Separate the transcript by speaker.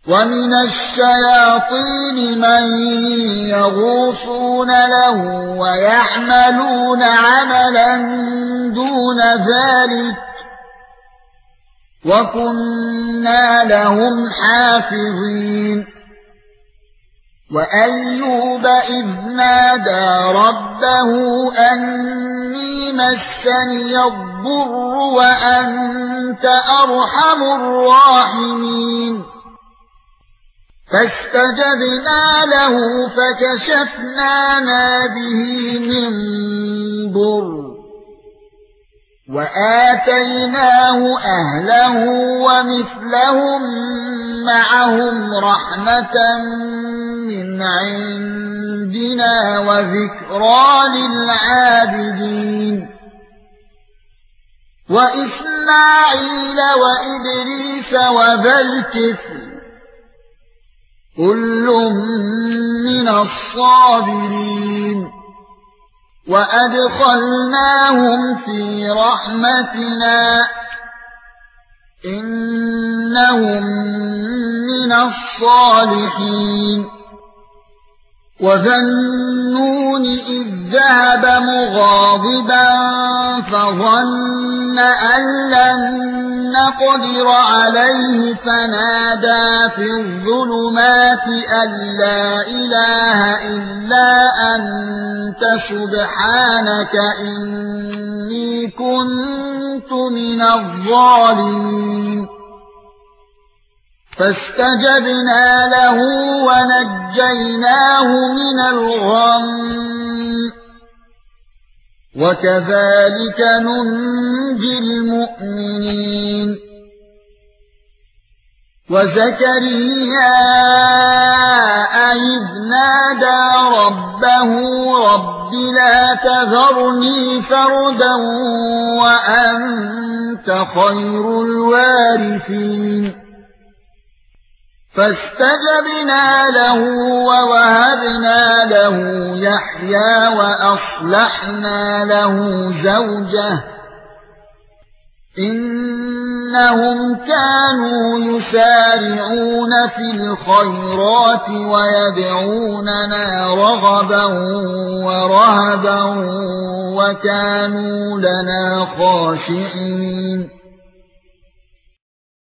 Speaker 1: ومن الشياطين من يغوصون له ويعملون عملا دون ذلك وكنا لهم حافظين وأيوب إذ نادى ربه أني مسني الضر وأنت أرحم الراحمين فاستجبنا له فكشفنا ما به من ضر وآتيناه أهله ومثلهم معهم رحمة من عندنا وذكرى للعابدين وإسماعيل وإدريس وذا الكفل كل من الصابرين وأدخلناهم في رحمتنا إنهم من الصالحين وذا النون إذ ذهب مغاضبا فظن أن لن نقدر عليه فنادى في الظلمات أن لا إله إلا أنت سبحانك إني كنت من الظالمين فاستجبنا له ونجيناه من الغم وكذلك ننجي المؤمنين وزكريا إذ نادى ربه رب لا تذرني فردا وأنت خير الوارثين فاستجبنا له ووهبنا له يحيى وأصلحنا له زوجه إنهم كانوا يسارعون في الخيرات ويدعوننا رغبا ورهبا وكانوا لنا خاشعين